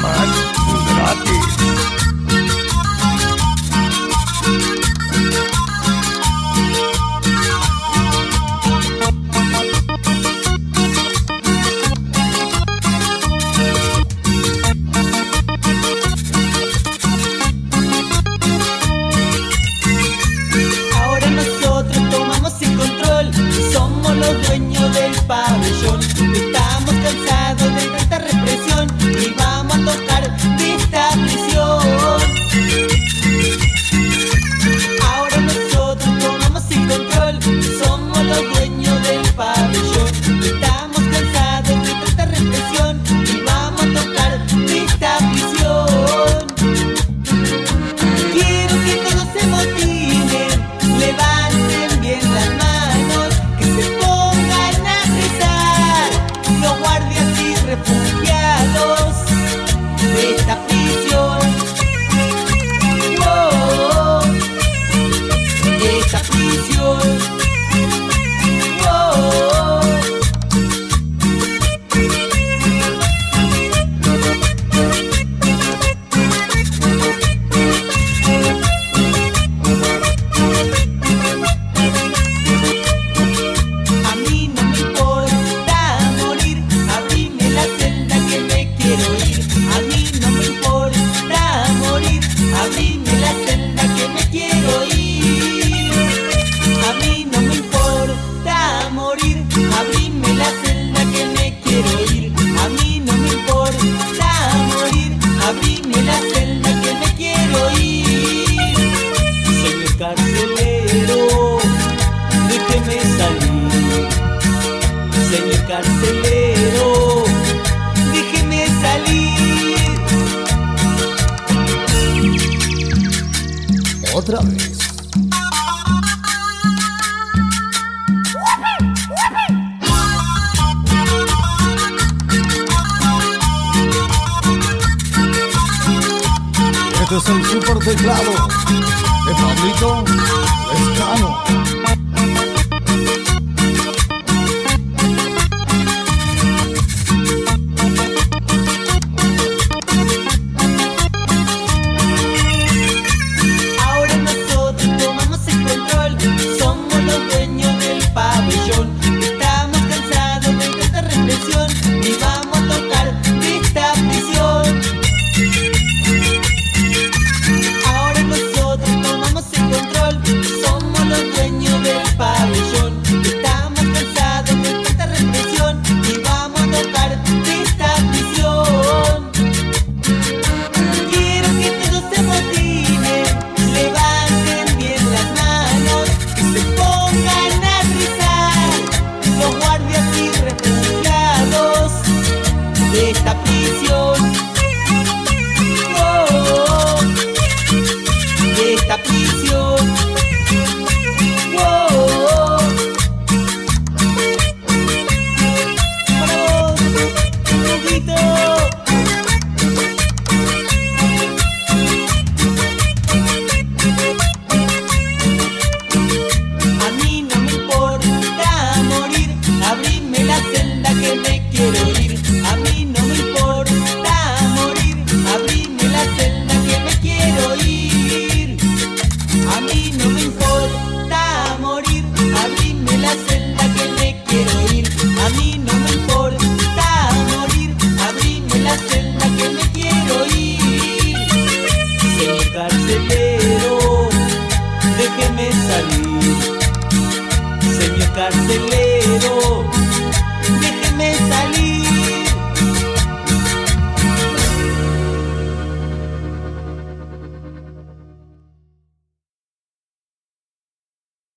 programas gratis. Ahora nosotros tomamos el control, somos los dueños del pabellón. Estamos cansados de tanta represión y vamos a tocar de esta prisión. Ahora nosotros tomamos el control, somos los dueños del pabellón. Estamos cansados de tanta represión y vamos a tocar de esta prisión. Quiero que todos se motiven, levanten bien las manos, que se pongan a rezar los guardias y refugiados de esta prisión. Oh, de esta prisión. Oh. A mí no me importa morir, abrime la celda que me quiero ir. A mí no me importa morir, abrime la celda que me quiero ir. A mí no me importa morir, abrime la celda que me quiero ir. A mí no me importa morir, abrime la celda que me quiero ir. Señor carcelero, déjeme salir. Señor carcelero, déjeme salir. Otra vez. Este es el super teclado de Pablito Lescano. Ahora nosotros tomamos el control, somos los dueños del pabellón. Estamos cansados de tanta represión y vamos a tocar de esta prisión. Ahora nosotros tomamos el control, somos los dueños del pabellón. Estamos cansados de tanta represión y vamos a tocar de esta prisión. Quiero que todos se motiven, levanten bien las manos, que se pongan a rezar los guardias y refugiados de esta prisión. Oh, de esta prisión. Oh, para vos, Huguito. A mí no me importa morir, abrime la celda que me quiero ir. A mí no me importa morir, abrime la celda que me quiero ir. A mí no me importa morir, abrime la celda que me quiero ir. A mí no me importa morir, abrime la celda que me quiero ir. Señor carcelero,